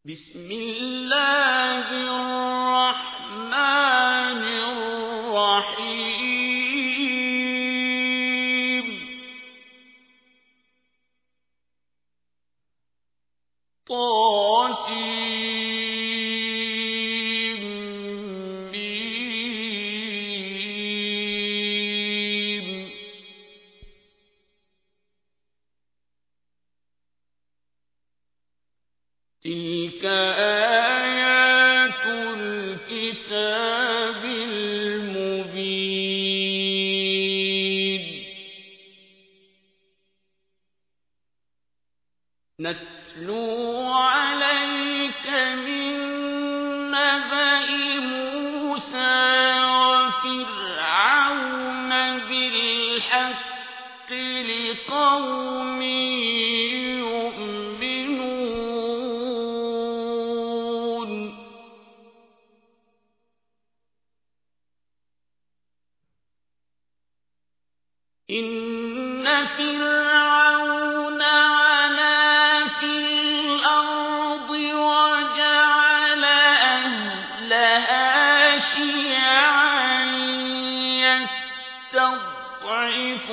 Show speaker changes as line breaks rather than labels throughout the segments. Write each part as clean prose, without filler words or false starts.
بسم الله الرحمن الرحيم تلك آيات الكتاب المبين نتلو عليك من نبأ موسى وفرعون بالحق لقوم إن فرعون علا في الأرض وجعل أهلها شيعا يستضعف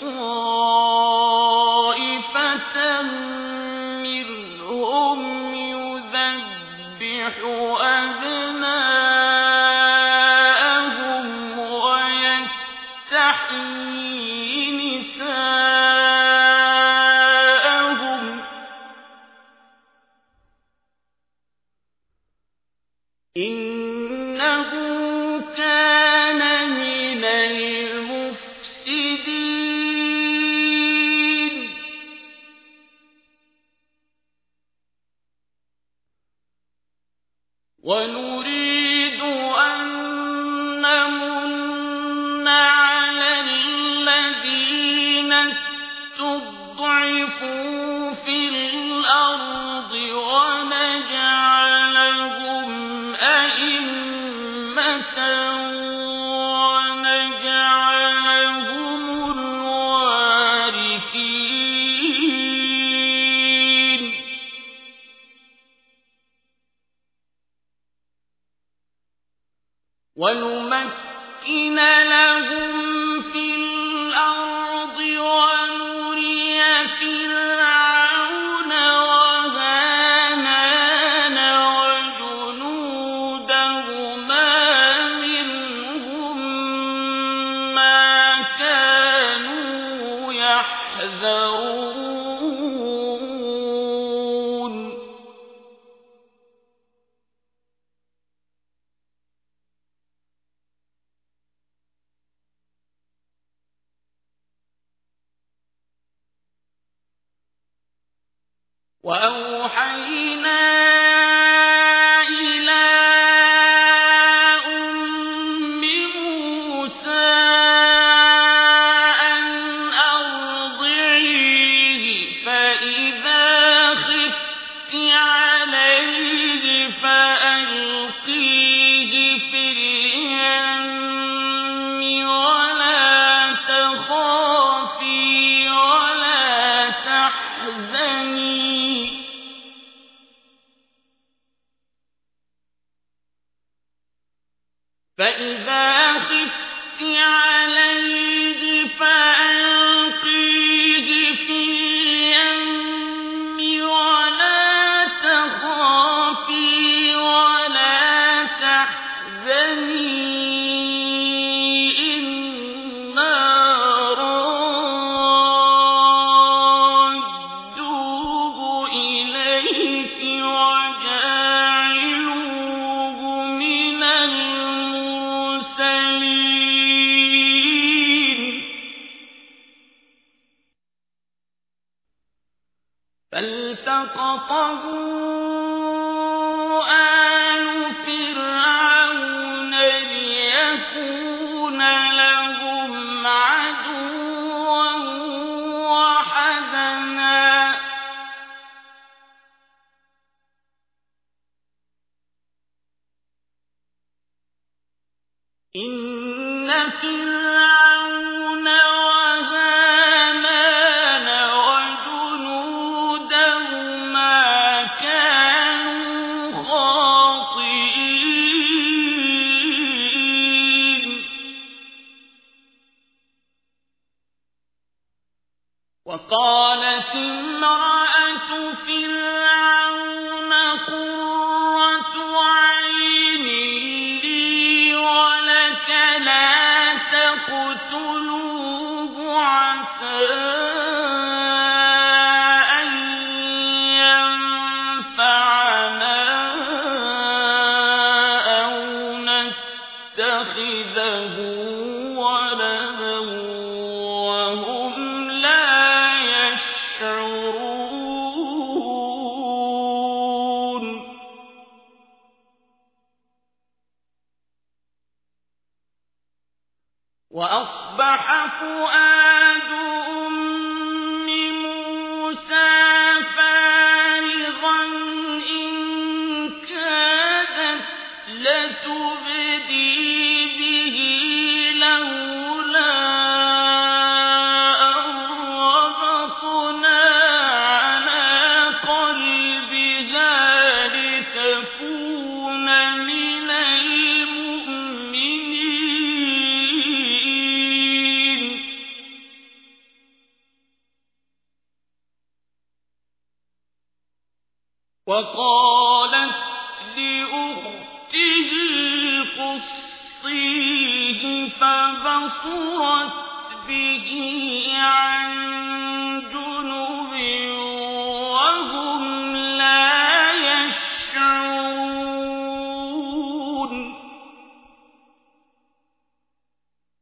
طائفة منهم يذبح أبناءهم ويستحيي إنه كان من المفسدين ونريد أن نمن على الذين استضعفوا في الأرض ونجعلهم أئمة ونجعلهم الوارثين ونمكن لهم في الأرض ونري فرعون وهامان وجنودهما منهم ما كانوا يحذرون وأوحينا إلى أم موسى أن أرضعيه فإذا خفت عليه فألقيه في اليم ولا تخافي ولا تحزني فإذا خفت عليه فألقيه في اليم ولا تخافي ولا تحزني إنا رادوه إليك وجاعلوه من المرسلين فالتقطه آل فرعون ليكون لهم عدوا وحزنا إن فرعون وهامان وجنودهما كانوا قالت امرأة فرعون قرة عين لي ولك لا تقتلوه عسى أن ينفعنا أو نتخذه ولدا وهم لا يشعرون وأصبح فؤاد أم موسى فارغا إن كادت لتبدي به لولا أن ربطنا على قلبها لتكون من المؤمنين وقالت لأخته قصيه فبصرت به